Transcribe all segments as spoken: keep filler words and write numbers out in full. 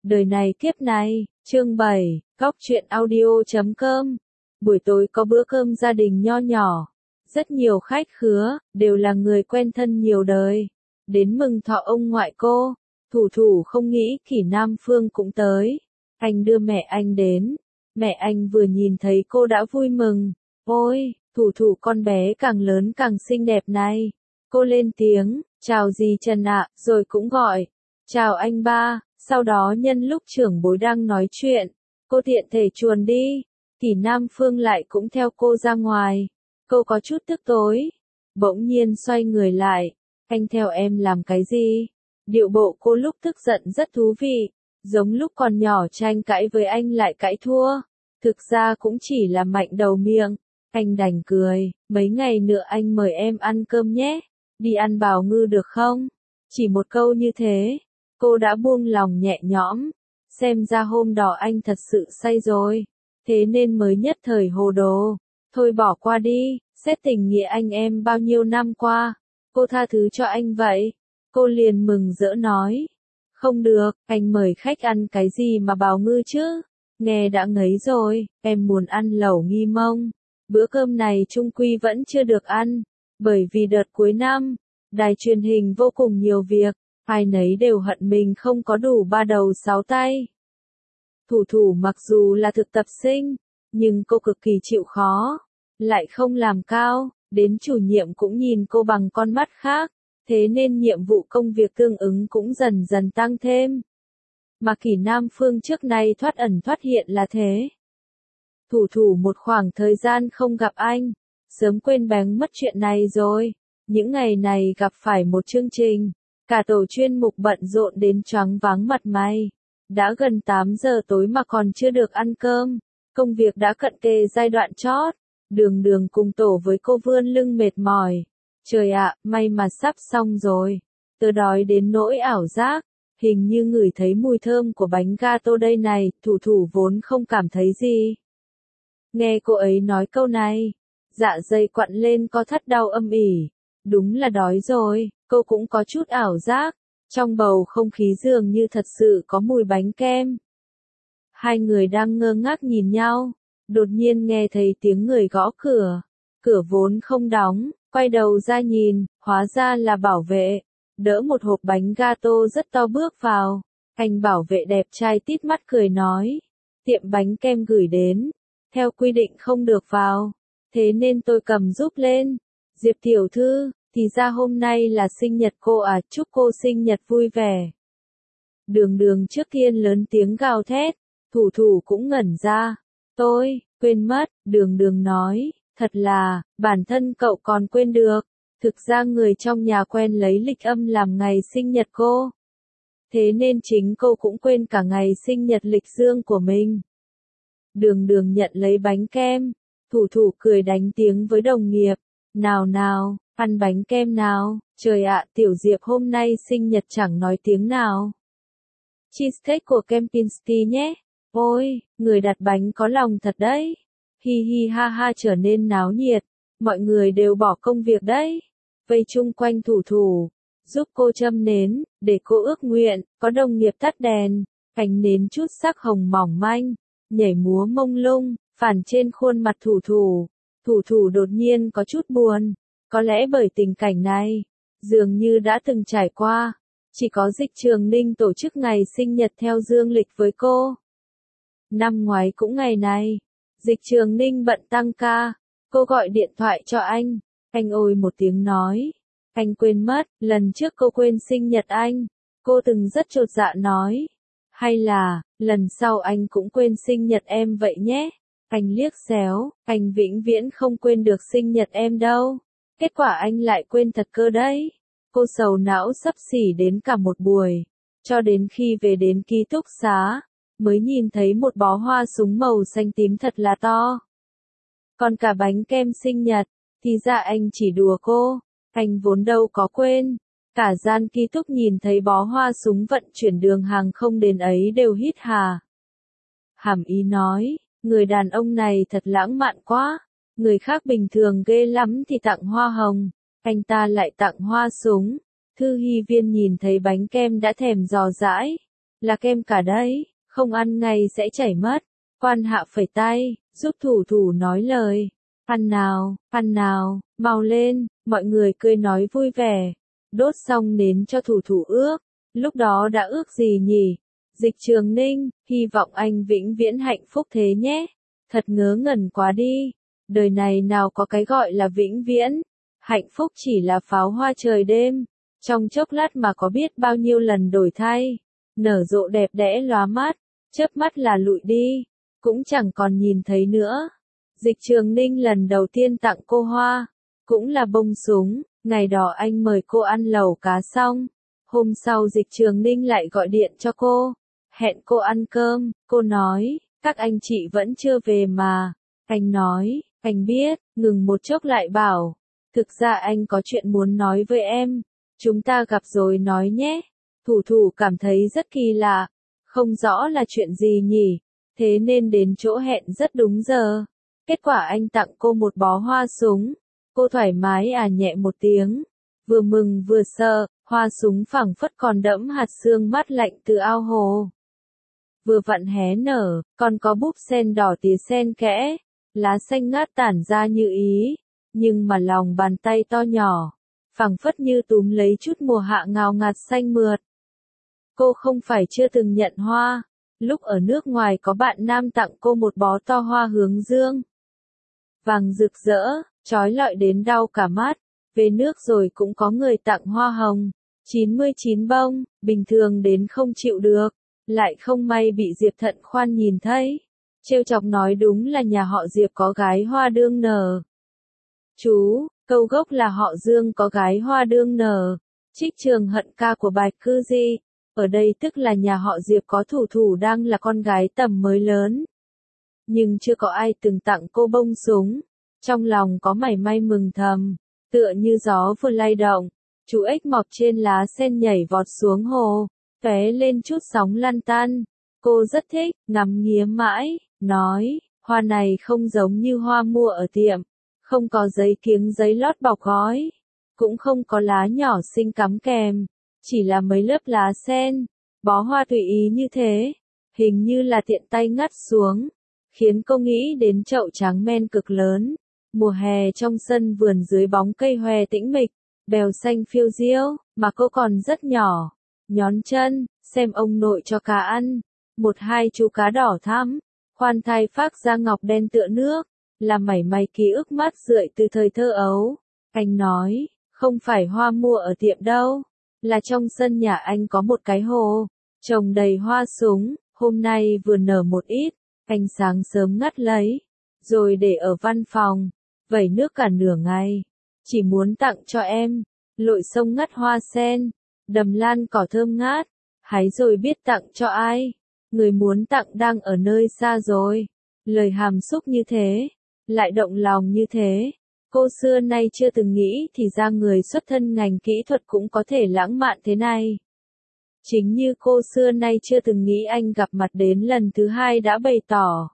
Đời này kiếp này, chương bảy, góc truyện audio chấm com. Buổi tối có bữa cơm gia đình nho nhỏ. Rất nhiều khách khứa, đều là người quen thân nhiều đời. Đến mừng thọ ông ngoại cô. Thủ thủ không nghĩ Kỷ Nam Phương cũng tới. Anh đưa mẹ anh đến. Mẹ anh vừa nhìn thấy cô đã vui mừng. Ôi, thủ thủ con bé càng lớn càng xinh đẹp này. Cô lên tiếng, chào dì Trần ạ, rồi cũng gọi. Chào anh ba. Sau đó nhân lúc trưởng bối đang nói chuyện, cô tiện thể chuồn đi. Kỷ Nam Phương lại cũng theo cô ra ngoài. Cô có chút tức tối. Bỗng nhiên xoay người lại. Anh theo em làm cái gì? Điệu bộ cô lúc tức giận rất thú vị. Giống lúc còn nhỏ tranh cãi với anh lại cãi thua. Thực ra cũng chỉ là mạnh đầu miệng. Anh đành cười. Mấy ngày nữa anh mời em ăn cơm nhé. Đi ăn bào ngư được không? Chỉ một câu như thế. Cô đã buông lòng nhẹ nhõm. Xem ra hôm đó anh thật sự say rồi. Thế nên mới nhất thời hồ đồ. Thôi bỏ qua đi. Xét tình nghĩa anh em bao nhiêu năm qua. Cô tha thứ cho anh vậy. Cô liền mừng rỡ nói. Không được, anh mời khách ăn cái gì mà bào ngư chứ. Nghe đã ngấy rồi, em muốn ăn lẩu nghi mông. Bữa cơm này chung quy vẫn chưa được ăn. Bởi vì đợt cuối năm, đài truyền hình vô cùng nhiều việc. Ai nấy đều hận mình không có đủ ba đầu sáu tay. Thủ thủ mặc dù là thực tập sinh, nhưng cô cực kỳ chịu khó, lại không làm cao, đến chủ nhiệm cũng nhìn cô bằng con mắt khác, thế nên nhiệm vụ công việc tương ứng cũng dần dần tăng thêm. Mà Kỷ Nam Phương trước nay thoát ẩn thoát hiện là thế. Thủ thủ một khoảng thời gian không gặp anh, sớm quên bén mất chuyện này rồi, những ngày này gặp phải một chương trình. Cả tổ chuyên mục bận rộn đến choáng váng mặt mày. Đã gần tám giờ tối mà còn chưa được ăn cơm. Công việc đã cận kề giai đoạn chót. Đường đường cùng tổ với cô vươn lưng mệt mỏi. Trời ạ, may mà sắp xong rồi. Tớ đói đến nỗi ảo giác. Hình như ngửi thấy mùi thơm của bánh gato đây này. Thủ thủ vốn không cảm thấy gì. Nghe cô ấy nói câu này. Dạ dày quặn lên có thắt đau âm ỉ. Đúng là đói rồi. Cô cũng có chút ảo giác, trong bầu không khí dường như thật sự có mùi bánh kem. Hai người đang ngơ ngác nhìn nhau, đột nhiên nghe thấy tiếng người gõ cửa. Cửa vốn không đóng, quay đầu ra nhìn, hóa ra là bảo vệ, đỡ một hộp bánh gato rất to bước vào. Anh bảo vệ đẹp trai tít mắt cười nói, tiệm bánh kem gửi đến, theo quy định không được vào, thế nên tôi cầm giúp lên. Diệp tiểu thư, thì ra hôm nay là sinh nhật cô à, chúc cô sinh nhật vui vẻ. Đường đường trước tiên lớn tiếng gào thét, thủ thủ cũng ngẩn ra. Tôi, quên mất, đường đường nói, thật là, bản thân cậu còn quên được. Thực ra người trong nhà quen lấy lịch âm làm ngày sinh nhật cô. Thế nên chính cô cũng quên cả ngày sinh nhật lịch dương của mình. Đường đường nhận lấy bánh kem, thủ thủ cười đánh tiếng với đồng nghiệp. Nào nào, ăn bánh kem nào, trời ạ, tiểu Diệp hôm nay sinh nhật chẳng nói tiếng nào. Cheesecake của Kempinski nhé, ôi, người đặt bánh có lòng thật đấy. Hi hi ha ha trở nên náo nhiệt, mọi người đều bỏ công việc đấy. Vây chung quanh thủ thủ, giúp cô châm nến, để cô ước nguyện, có đồng nghiệp tắt đèn, ánh nến chút sắc hồng mỏng manh, nhảy múa mông lung, phản trên khuôn mặt thủ thủ. Thủ thủ đột nhiên có chút buồn, có lẽ bởi tình cảnh này, dường như đã từng trải qua, chỉ có Dịch Trường Ninh tổ chức ngày sinh nhật theo dương lịch với cô. Năm ngoái cũng ngày này, Dịch Trường Ninh bận tăng ca, cô gọi điện thoại cho anh, anh ôi một tiếng nói, anh quên mất, lần trước cô quên sinh nhật anh, cô từng rất chột dạ nói, hay là, lần sau anh cũng quên sinh nhật em vậy nhé. Anh liếc xéo, anh vĩnh viễn không quên được sinh nhật em đâu. Kết quả anh lại quên thật cơ đấy. Cô sầu não sắp xỉ đến cả một buổi. Cho đến khi về đến ký túc xá, mới nhìn thấy một bó hoa súng màu xanh tím thật là to. Còn cả bánh kem sinh nhật, thì ra anh chỉ đùa cô. Anh vốn đâu có quên. Cả gian ký túc nhìn thấy bó hoa súng vận chuyển đường hàng không đến ấy đều hít hà. Hàm ý nói. Người đàn ông này thật lãng mạn quá, người khác bình thường ghê lắm thì tặng hoa hồng, anh ta lại tặng hoa súng. Thư Hy Viên nhìn thấy bánh kem đã thèm dò dãi, là kem cả đấy, không ăn ngay sẽ chảy mất. Quan Hạ phẩy tay, giúp thủ thủ nói lời. Ăn nào, ăn nào, mau lên, mọi người cười nói vui vẻ. Đốt xong nến cho thủ thủ ước, lúc đó đã ước gì nhỉ? Dịch Trường Ninh, hy vọng anh vĩnh viễn hạnh phúc thế nhé. Thật ngớ ngẩn quá đi, đời này nào có cái gọi là vĩnh viễn. Hạnh phúc chỉ là pháo hoa trời đêm, trong chốc lát mà có biết bao nhiêu lần đổi thay. Nở rộ đẹp đẽ lóa mắt, chớp mắt là lụi đi, cũng chẳng còn nhìn thấy nữa. Dịch Trường Ninh lần đầu tiên tặng cô hoa, cũng là bông súng, ngày đó anh mời cô ăn lẩu cá xong. Hôm sau Dịch Trường Ninh lại gọi điện cho cô, hẹn cô ăn cơm, cô nói, các anh chị vẫn chưa về mà. Anh nói, anh biết, ngừng một chốc lại bảo, thực ra anh có chuyện muốn nói với em, chúng ta gặp rồi nói nhé. Thủ thủ cảm thấy rất kỳ lạ, không rõ là chuyện gì nhỉ, thế nên đến chỗ hẹn rất đúng giờ. Kết quả anh tặng cô một bó hoa súng, cô thoải mái à nhẹ một tiếng, vừa mừng vừa sợ, hoa súng phảng phất còn đẫm hạt sương mát lạnh từ ao hồ. Vừa vặn hé nở, còn có búp sen đỏ tía sen kẽ, lá xanh ngát tản ra như ý, nhưng mà lòng bàn tay to nhỏ, phảng phất như túm lấy chút mùa hạ ngào ngạt xanh mượt. Cô không phải chưa từng nhận hoa, lúc ở nước ngoài có bạn nam tặng cô một bó to hoa hướng dương. Vàng rực rỡ, trói lọi đến đau cả mắt, về nước rồi cũng có người tặng hoa hồng, chín mươi chín bông, bình thường đến không chịu được, lại không may bị Diệp Thận Khoan nhìn thấy. Trêu chọc nói đúng là nhà họ Diệp có gái hoa đương nở. Chú, câu gốc là họ Dương có gái hoa đương nở, trích Trường Hận ca của Bạch Cư Di. Ở đây tức là nhà họ Diệp có thủ thủ đang là con gái tầm mới lớn. Nhưng chưa có ai từng tặng cô bông súng. Trong lòng có mảy may mừng thầm, tựa như gió vừa lay động. Chú ếch mọc trên lá sen nhảy vọt xuống hồ, tóe lên chút sóng lăn tăn. Cô rất thích, ngắm nghía mãi, nói, hoa này không giống như hoa mua ở tiệm. Không có giấy kiếng giấy lót bọc gói. Cũng không có lá nhỏ xinh cắm kèm. Chỉ là mấy lớp lá sen, bó hoa tùy ý như thế, hình như là tiện tay ngắt xuống, khiến cô nghĩ đến chậu trắng men cực lớn, mùa hè trong sân vườn dưới bóng cây hoè tĩnh mịch, bèo xanh phiêu diêu, mà cô còn rất nhỏ, nhón chân, xem ông nội cho cá ăn, một hai chú cá đỏ thắm, khoan thai phác ra ngọc đen tựa nước, là mảy may ký ức mát rượi từ thời thơ ấu. Anh nói, không phải hoa mua ở tiệm đâu. Là trong sân nhà anh có một cái hồ, trồng đầy hoa súng, hôm nay vừa nở một ít, anh sáng sớm ngắt lấy, rồi để ở văn phòng, vẩy nước cả nửa ngày, chỉ muốn tặng cho em, lội sông ngắt hoa sen, đầm lan cỏ thơm ngát, hái rồi biết tặng cho ai, người muốn tặng đang ở nơi xa rồi, lời hàm xúc như thế, lại động lòng như thế. Cô xưa nay chưa từng nghĩ thì ra người xuất thân ngành kỹ thuật cũng có thể lãng mạn thế này. Chính như cô xưa nay chưa từng nghĩ anh gặp mặt đến lần thứ hai đã bày tỏ.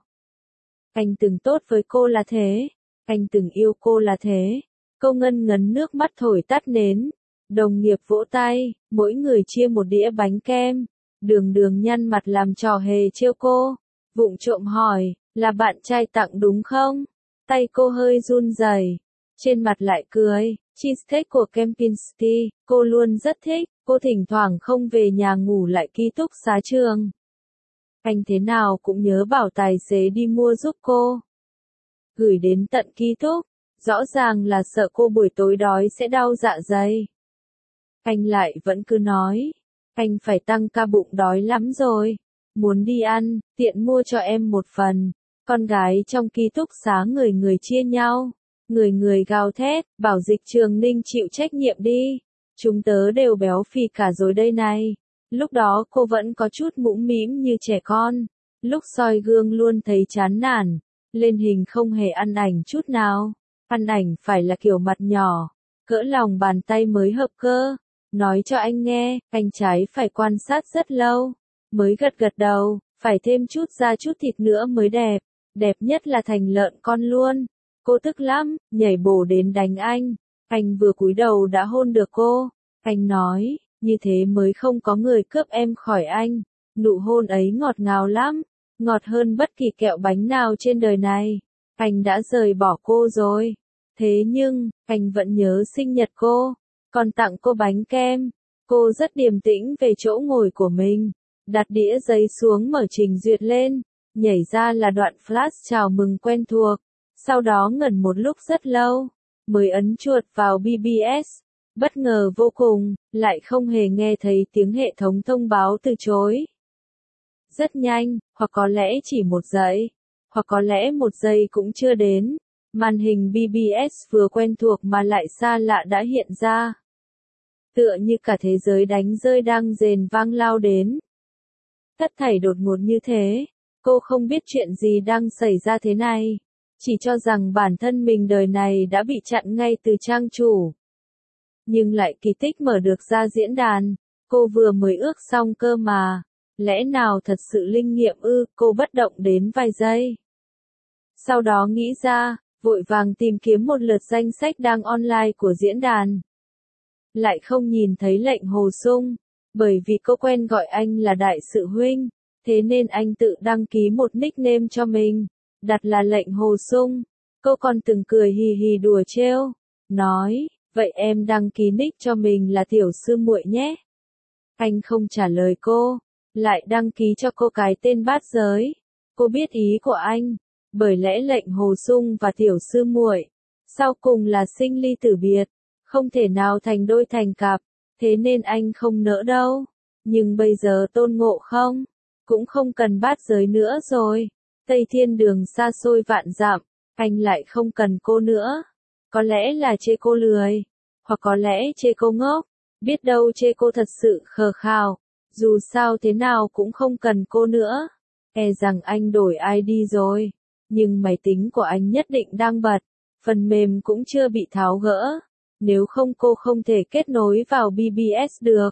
Anh từng tốt với cô là thế, anh từng yêu cô là thế. Cô ngân ngấn nước mắt thổi tắt nến. Đồng nghiệp vỗ tay, mỗi người chia một đĩa bánh kem. Đường Đường nhăn mặt làm trò hề trêu cô. Vụng trộm hỏi, là bạn trai tặng đúng không? Tay cô hơi run rẩy. Trên mặt lại cười, cheesecake của Kempinski, cô luôn rất thích, cô thỉnh thoảng không về nhà ngủ lại ký túc xá trường. Anh thế nào cũng nhớ bảo tài xế đi mua giúp cô. Gửi đến tận ký túc, rõ ràng là sợ cô buổi tối đói sẽ đau dạ dày. Anh lại vẫn cứ nói, anh phải tăng ca bụng đói lắm rồi, muốn đi ăn, tiện mua cho em một phần. Con gái trong ký túc xá người người chia nhau. Người người gào thét, bảo Dịch Trường Ninh chịu trách nhiệm đi. Chúng tớ đều béo phì cả rồi đây này. Lúc đó cô vẫn có chút mũm mĩm như trẻ con. Lúc soi gương luôn thấy chán nản. Lên hình không hề ăn ảnh chút nào. Ăn ảnh phải là kiểu mặt nhỏ. Cỡ lòng bàn tay mới hợp cơ. Nói cho anh nghe, anh trái phải quan sát rất lâu. Mới gật gật đầu, phải thêm chút da chút thịt nữa mới đẹp. Đẹp nhất là thành lợn con luôn. Cô tức lắm, nhảy bổ đến đánh anh. Anh vừa cúi đầu đã hôn được cô. Anh nói, như thế mới không có người cướp em khỏi anh. Nụ hôn ấy ngọt ngào lắm, ngọt hơn bất kỳ kẹo bánh nào trên đời này. Anh đã rời bỏ cô rồi. Thế nhưng, anh vẫn nhớ sinh nhật cô, còn tặng cô bánh kem. Cô rất điềm tĩnh về chỗ ngồi của mình, đặt đĩa giấy xuống mở trình duyệt lên, nhảy ra là đoạn flash chào mừng quen thuộc. Sau đó ngẩn một lúc rất lâu, mới ấn chuột vào bê bê ét. Bất ngờ vô cùng, lại không hề nghe thấy tiếng hệ thống thông báo từ chối. Rất nhanh, hoặc có lẽ chỉ một giây, hoặc có lẽ một giây cũng chưa đến, màn hình bê bê ét vừa quen thuộc mà lại xa lạ đã hiện ra. Tựa như cả thế giới đánh rơi đang rền vang lao đến. Tất thảy đột ngột như thế, cô không biết chuyện gì đang xảy ra thế này, chỉ cho rằng bản thân mình đời này đã bị chặn ngay từ trang chủ. Nhưng lại kỳ tích mở được ra diễn đàn, cô vừa mới ước xong cơ mà, lẽ nào thật sự linh nghiệm ư? Cô bất động đến vài giây. Sau đó nghĩ ra, vội vàng tìm kiếm một lượt danh sách đang online của diễn đàn. Lại không nhìn thấy lệnh Hồ Sung, bởi vì cô quen gọi anh là Đại Sự Huynh, thế nên anh tự đăng ký một nickname cho mình, đặt là lệnh Hồ Sung. Cô còn từng cười hì hì đùa trêu, nói, vậy em đăng ký nick cho mình là Tiểu Sư Muội nhé. Anh không trả lời cô, lại đăng ký cho cô cái tên Bát Giới. Cô biết ý của anh, bởi lẽ lệnh Hồ Sung và Tiểu Sư Muội sau cùng là sinh ly tử biệt, không thể nào thành đôi thành cặp, thế nên anh không nỡ đâu. Nhưng bây giờ Tôn Ngộ Không cũng không cần Bát Giới nữa rồi. Tây Thiên Đường xa xôi vạn dặm, anh lại không cần cô nữa. Có lẽ là chê cô lười, hoặc có lẽ chê cô ngốc, biết đâu chê cô thật sự khờ khào, dù sao thế nào cũng không cần cô nữa. E rằng anh đổi i đê rồi, nhưng máy tính của anh nhất định đang bật, phần mềm cũng chưa bị tháo gỡ, nếu không cô không thể kết nối vào bê bê ét được.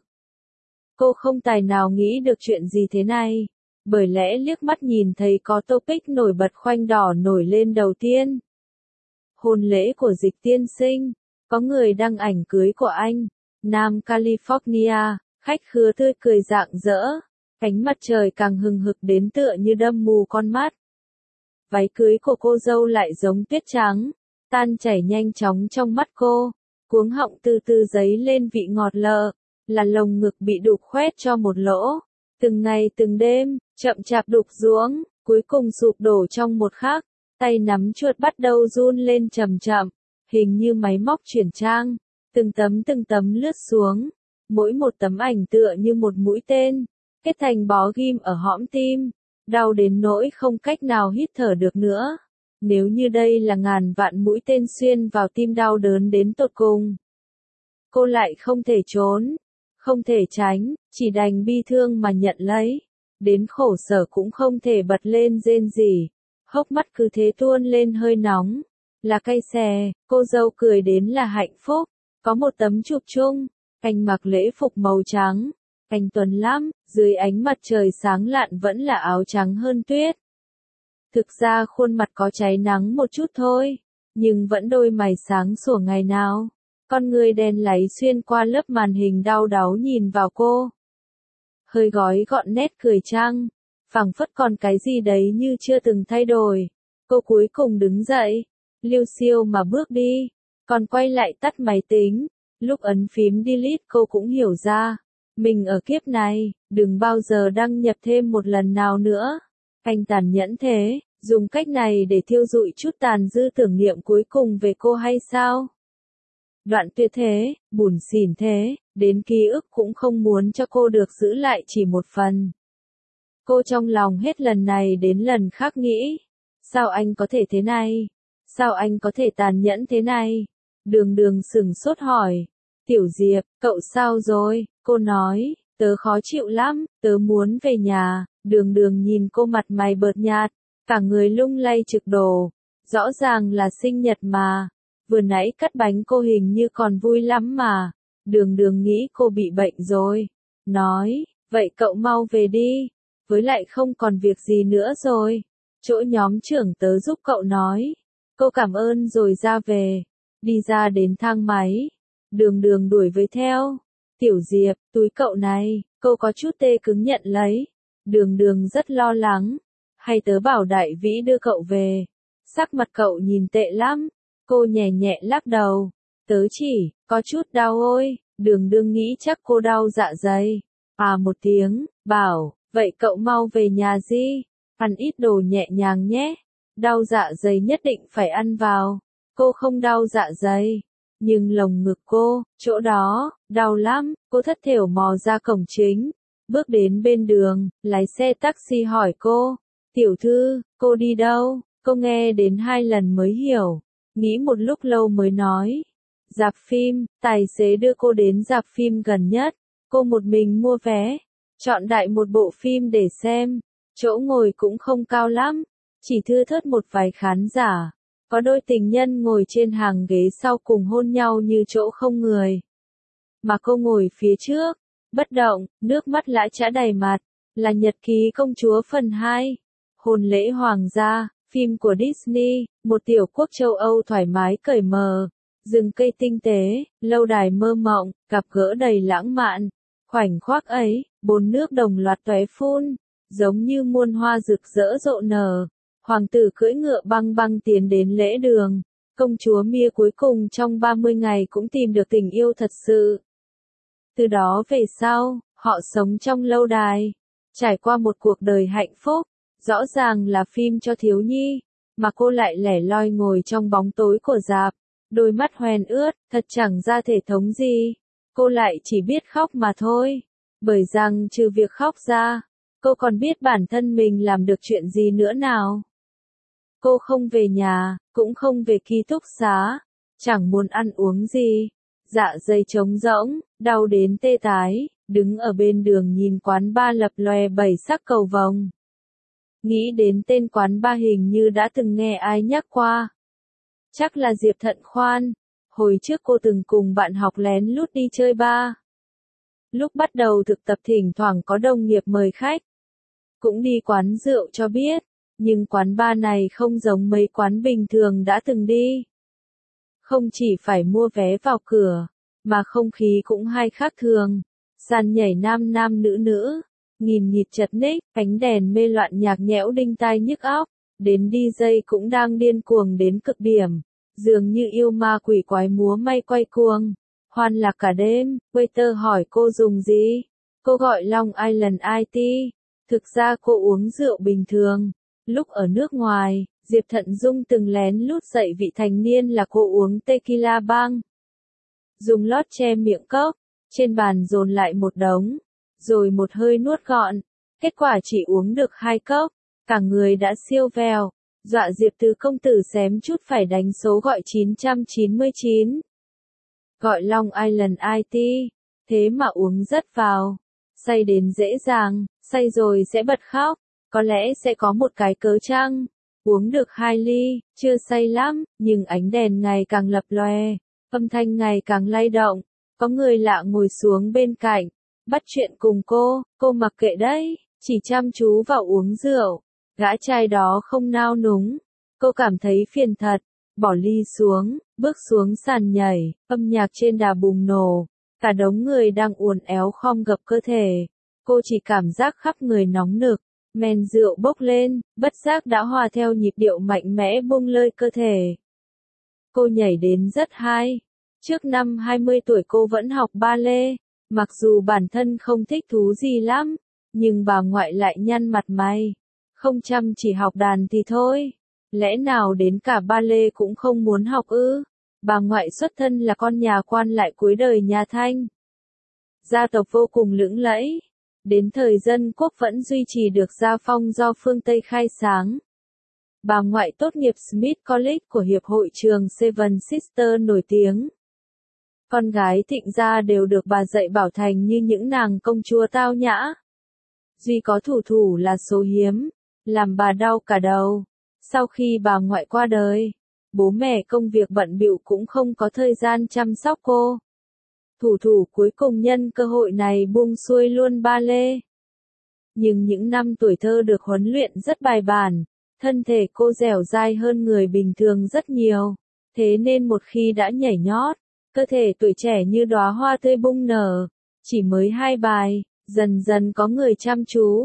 Cô không tài nào nghĩ được chuyện gì thế này, bởi lẽ liếc mắt nhìn thấy có topic nổi bật khoanh đỏ nổi lên đầu tiên. Hôn lễ của Dịch tiên sinh, có người đăng ảnh cưới của anh, Nam California, khách khứa tươi cười rạng rỡ, ánh mặt trời càng hừng hực đến tựa như đâm mù con mắt. Váy cưới của cô dâu lại giống tuyết trắng, tan chảy nhanh chóng trong mắt cô, cuống họng từ từ dấy lên vị ngọt lợ, là lồng ngực bị đục khoét cho một lỗ, từng ngày từng đêm, chậm chạp đục ruỗng, cuối cùng sụp đổ trong một khắc, tay nắm chuột bắt đầu run lên chậm chậm, hình như máy móc chuyển trang, từng tấm từng tấm lướt xuống, mỗi một tấm ảnh tựa như một mũi tên, kết thành bó ghim ở hõm tim, đau đến nỗi không cách nào hít thở được nữa. Nếu như đây là ngàn vạn mũi tên xuyên vào tim đau đớn đến tột cùng, cô lại không thể trốn, không thể tránh, chỉ đành bi thương mà nhận lấy, đến khổ sở cũng không thể bật lên rên rỉ, hốc mắt cứ thế tuôn lên hơi nóng, là cay xè. Cô dâu cười đến là hạnh phúc, có một tấm chụp chung, anh mặc lễ phục màu trắng, anh tuấn lắm, dưới ánh mặt trời sáng lạn vẫn là áo trắng hơn tuyết. Thực ra khuôn mặt có cháy nắng một chút thôi, nhưng vẫn đôi mày sáng sủa ngày nào. Con người đen láy xuyên qua lớp màn hình đau đáu nhìn vào cô. Hơi gói gọn nét cười trăng, phảng phất còn cái gì đấy như chưa từng thay đổi. Cô cuối cùng đứng dậy, liêu xiêu mà bước đi, còn quay lại tắt máy tính. Lúc ấn phím delete cô cũng hiểu ra, mình ở kiếp này, đừng bao giờ đăng nhập thêm một lần nào nữa. Anh tàn nhẫn thế, dùng cách này để thiêu dụi chút tàn dư tưởng niệm cuối cùng về cô hay sao? Đoạn tuyệt thế, bủn xỉn thế, đến ký ức cũng không muốn cho cô được giữ lại chỉ một phần. Cô trong lòng hết lần này đến lần khác nghĩ, sao anh có thể thế này? Sao anh có thể tàn nhẫn thế này? Đường đường sừng sốt hỏi, Tiểu Diệp, cậu sao rồi? Cô nói, tớ khó chịu lắm, tớ muốn về nhà. Đường đường nhìn cô mặt mày bợt nhạt, cả người lung lay trực đổ, rõ ràng là sinh nhật mà, vừa nãy cắt bánh cô hình như còn vui lắm mà. Đường đường nghĩ cô bị bệnh rồi, nói, vậy cậu mau về đi, với lại không còn việc gì nữa rồi, chỗ nhóm trưởng tớ giúp cậu nói. Cô cảm ơn rồi ra về, đi ra đến thang máy, đường đường đuổi với theo. Tiểu Diệp, túi cậu này, cô có chút tê cứng nhận lấy. Đường Đường rất lo lắng. Hay tớ bảo Đại Vĩ đưa cậu về. Sắc mặt cậu nhìn tệ lắm. Cô nhẹ nhẹ lắc đầu. Tớ chỉ, có chút đau ôi. Đường Đường nghĩ chắc cô đau dạ dày. À một tiếng, bảo, vậy cậu mau về nhà đi. Ăn ít đồ nhẹ nhàng nhé. Đau dạ dày nhất định phải ăn vào. Cô không đau dạ dày. Nhưng lồng ngực cô, chỗ đó, đau lắm. Cô thất thểu mò ra cổng chính. Bước đến bên đường, lái xe taxi hỏi cô. Tiểu thư, cô đi đâu? Cô nghe đến hai lần mới hiểu. Nghĩ một lúc lâu mới nói. Rạp phim, tài xế đưa cô đến rạp phim gần nhất. Cô một mình mua vé. Chọn đại một bộ phim để xem. Chỗ ngồi cũng không cao lắm. Chỉ thưa thớt một vài khán giả. Có đôi tình nhân ngồi trên hàng ghế sau cùng hôn nhau như chỗ không người. Mà cô ngồi phía trước. Bất động, nước mắt lã chã đầy mặt. Là Nhật ký công chúa phần hai. Hôn lễ hoàng gia, phim của Disney, một tiểu quốc châu Âu thoải mái cởi mở, rừng cây tinh tế, lâu đài mơ mộng, gặp gỡ đầy lãng mạn. Khoảnh khắc ấy, bốn nước đồng loạt tóe phun, giống như muôn hoa rực rỡ rộ nở. Hoàng tử cưỡi ngựa băng băng tiến đến lễ đường. Công chúa Mia cuối cùng trong ba mươi ngày cũng tìm được tình yêu thật sự. Từ đó về sau, họ sống trong lâu đài, trải qua một cuộc đời hạnh phúc. Rõ ràng là phim cho thiếu nhi, mà cô lại lẻ loi ngồi trong bóng tối của rạp, đôi mắt hoen ướt, thật chẳng ra thể thống gì. Cô lại chỉ biết khóc mà thôi, bởi rằng trừ việc khóc ra, cô còn biết bản thân mình làm được chuyện gì nữa nào. Cô không về nhà, cũng không về ký túc xá, chẳng muốn ăn uống gì, dạ dày trống rỗng, đau đến tê tái, đứng ở bên đường nhìn quán bar lập lòe bảy sắc cầu vồng. Nghĩ đến tên quán ba hình như đã từng nghe ai nhắc qua. Chắc là Diệp Thận Khoan. Hồi trước cô từng cùng bạn học lén lút đi chơi bar. Lúc bắt đầu thực tập thỉnh thoảng có đồng nghiệp mời khách. Cũng đi quán rượu cho biết. Nhưng quán bar này không giống mấy quán bình thường đã từng đi. Không chỉ phải mua vé vào cửa, mà không khí cũng hay khác thường. Sàn nhảy nam nam nữ nữ. Nghìn nghịt chật ních, ánh đèn mê loạn nhạc nhẽo đinh tai nhức óc, đến đi dây cũng đang điên cuồng đến cực điểm, dường như yêu ma quỷ quái múa may quay cuồng, hoan lạc cả đêm. Waiter hỏi cô dùng gì? Cô gọi Long Island i tê. Thực ra cô uống rượu bình thường. Lúc ở nước ngoài, Diệp Thận Dung từng lén lút dạy vị thành niên là cô uống tequila bang. Dùng lót che miệng cốc, trên bàn dồn lại một đống. Rồi một hơi nuốt gọn, kết quả chỉ uống được hai cốc, cả người đã siêu vèo, dọa Diệp Từ công tử xém chút phải đánh số gọi chín trăm chín mươi chín. Gọi Long Island i tê, thế mà uống rất vào, say đến dễ dàng, say rồi sẽ bật khóc, có lẽ sẽ có một cái cớ chăng, uống được hai ly, chưa say lắm, nhưng ánh đèn ngày càng lập lòe, âm thanh ngày càng lay động, có người lạ ngồi xuống bên cạnh. Bắt chuyện cùng cô, cô mặc kệ đấy, chỉ chăm chú vào uống rượu. Gã trai đó không nao núng. Cô cảm thấy phiền thật, bỏ ly xuống, bước xuống sàn nhảy, âm nhạc trên đà bùng nổ. Cả đống người đang uốn éo khom gập cơ thể. Cô chỉ cảm giác khắp người nóng nực, men rượu bốc lên, bất giác đã hòa theo nhịp điệu mạnh mẽ bung lơi cơ thể. Cô nhảy đến rất hay. Trước năm hai mươi tuổi cô vẫn học ballet. Mặc dù bản thân không thích thú gì lắm, nhưng bà ngoại lại nhăn mặt mày. Không chăm chỉ học đàn thì thôi. Lẽ nào đến cả ballet cũng không muốn học ư? Bà ngoại xuất thân là con nhà quan lại cuối đời nhà Thanh. Gia tộc vô cùng lững lẫy. Đến thời dân quốc vẫn duy trì được gia phong do phương Tây khai sáng. Bà ngoại tốt nghiệp Smith College của Hiệp hội trường Seven Sisters nổi tiếng. Con gái Thịnh gia đều được bà dạy bảo thành như những nàng công chúa tao nhã. Duy có Thủ Thủ là số hiếm, làm bà đau cả đầu. Sau khi bà ngoại qua đời, bố mẹ công việc bận bịu cũng không có thời gian chăm sóc cô. Thủ Thủ cuối cùng nhân cơ hội này buông xuôi luôn ballet. Nhưng những năm tuổi thơ được huấn luyện rất bài bản, thân thể cô dẻo dai hơn người bình thường rất nhiều. Thế nên một khi đã nhảy nhót, cơ thể tuổi trẻ như đóa hoa tươi bung nở. Chỉ mới hai bài, dần dần có người chăm chú.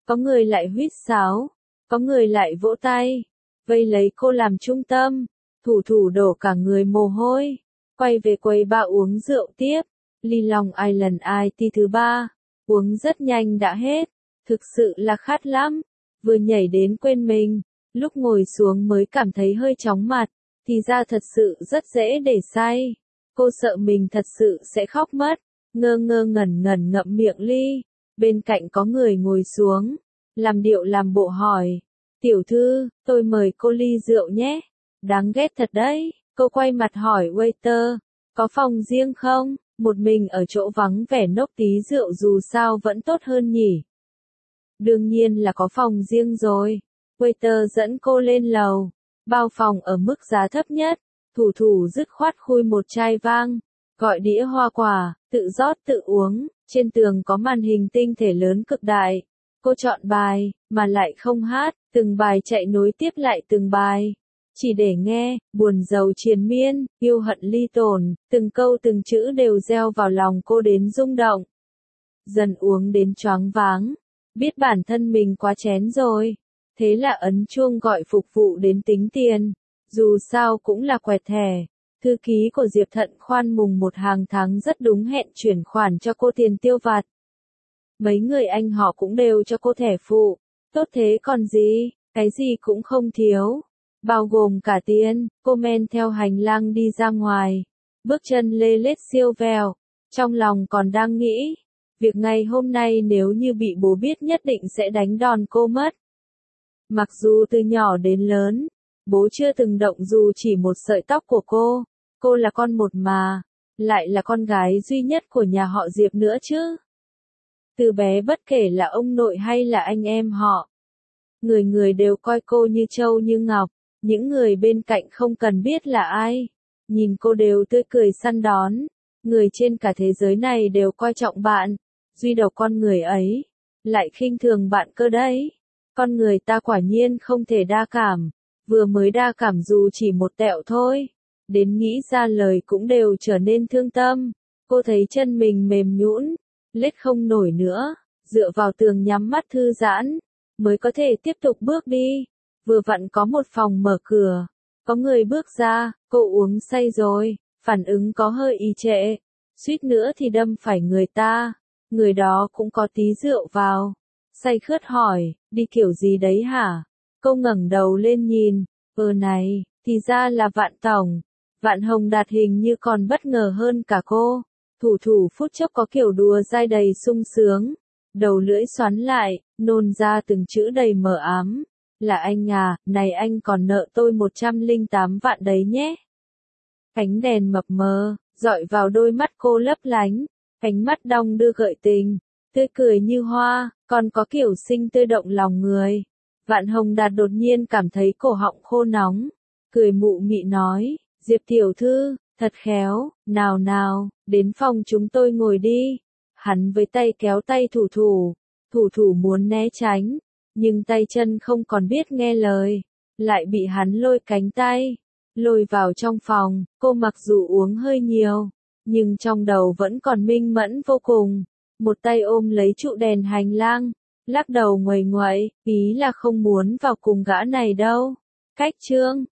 có người lại huýt sáo, có người lại vỗ tay, vây lấy cô làm trung tâm, thủ thủ đổ cả người mồ hôi, quay về quầy ba uống rượu tiếp, ly Long Island I T thứ ba, uống rất nhanh đã hết, thực sự là khát lắm, vừa nhảy đến quên mình, lúc ngồi xuống mới cảm thấy hơi chóng mặt, thì ra thật sự rất dễ để say, cô sợ mình thật sự sẽ khóc mất, ngơ ngơ ngẩn ngẩn ngậm miệng ly, bên cạnh có người ngồi xuống, làm điệu làm bộ hỏi, tiểu thư, tôi mời cô ly rượu nhé, đáng ghét thật đấy, cô quay mặt hỏi waiter, có phòng riêng không, một mình ở chỗ vắng vẻ nốc tí rượu dù sao vẫn tốt hơn nhỉ. Đương nhiên là có phòng riêng rồi, waiter dẫn cô lên lầu, bao phòng ở mức giá thấp nhất, thủ thủ dứt khoát khui một chai vang, gọi đĩa hoa quả, tự rót tự uống, trên tường có màn hình tinh thể lớn cực đại. Cô chọn bài, mà lại không hát, từng bài chạy nối tiếp lại từng bài. Chỉ để nghe, buồn rầu triền miên, yêu hận ly tồn, từng câu từng chữ đều gieo vào lòng cô đến rung động. Dần uống đến choáng váng, biết bản thân mình quá chén rồi. Thế là ấn chuông gọi phục vụ đến tính tiền, dù sao cũng là quẹt thẻ. Thư ký của Diệp Thận Khoan mùng một hàng tháng rất đúng hẹn chuyển khoản cho cô tiền tiêu vặt. Mấy người anh họ cũng đều cho cô thẻ phụ, tốt thế còn gì, cái gì cũng không thiếu, bao gồm cả tiền, cô men theo hành lang đi ra ngoài, bước chân lê lết siêu vẹo, trong lòng còn đang nghĩ, việc ngày hôm nay nếu như bị bố biết nhất định sẽ đánh đòn cô mất. Mặc dù từ nhỏ đến lớn, bố chưa từng động dù chỉ một sợi tóc của cô, cô là con một mà, lại là con gái duy nhất của nhà họ Diệp nữa chứ. Từ bé bất kể là ông nội hay là anh em họ, người người đều coi cô như trâu như ngọc, những người bên cạnh không cần biết là ai, nhìn cô đều tươi cười săn đón, người trên cả thế giới này đều coi trọng bạn, duy độc con người ấy, lại khinh thường bạn cơ đấy. Con người ta quả nhiên không thể đa cảm, vừa mới đa cảm dù chỉ một tẹo thôi, đến nghĩ ra lời cũng đều trở nên thương tâm, cô thấy chân mình mềm nhũn, lết không nổi nữa, dựa vào tường nhắm mắt thư giãn, mới có thể tiếp tục bước đi, vừa vặn có một phòng mở cửa, có người bước ra, cô uống say rồi, phản ứng có hơi ì trệ, suýt nữa thì đâm phải người ta, người đó cũng có tí rượu vào. Say khướt hỏi, đi kiểu gì đấy hả? Cô ngẩng đầu lên nhìn, ờ này, thì ra là Vạn Tổng. Vạn Hồng Đạt hình như còn bất ngờ hơn cả cô. Thủ thủ phút chốc có kiểu đùa dai đầy sung sướng. Đầu lưỡi xoắn lại, nôn ra từng chữ đầy mờ ám. Là anh à, này anh còn nợ tôi một trăm lẻ tám vạn đấy nhé. Ánh đèn mập mờ, dọi vào đôi mắt cô lấp lánh. Ánh mắt đong đưa gợi tình. Tươi cười như hoa, còn có kiểu xinh tươi động lòng người. Vạn Hồng Đạt đột nhiên cảm thấy cổ họng khô nóng, cười mụ mị nói, Diệp tiểu thư, thật khéo, nào nào, đến phòng chúng tôi ngồi đi. Hắn với tay kéo tay thủ thủ, thủ thủ muốn né tránh, nhưng tay chân không còn biết nghe lời, lại bị hắn lôi cánh tay, lôi vào trong phòng. Cô mặc dù uống hơi nhiều, nhưng trong đầu vẫn còn minh mẫn vô cùng. Một tay ôm lấy trụ đèn hành lang, lắc đầu nguầy nguậy, ý là không muốn vào cùng gã này đâu. Cách chương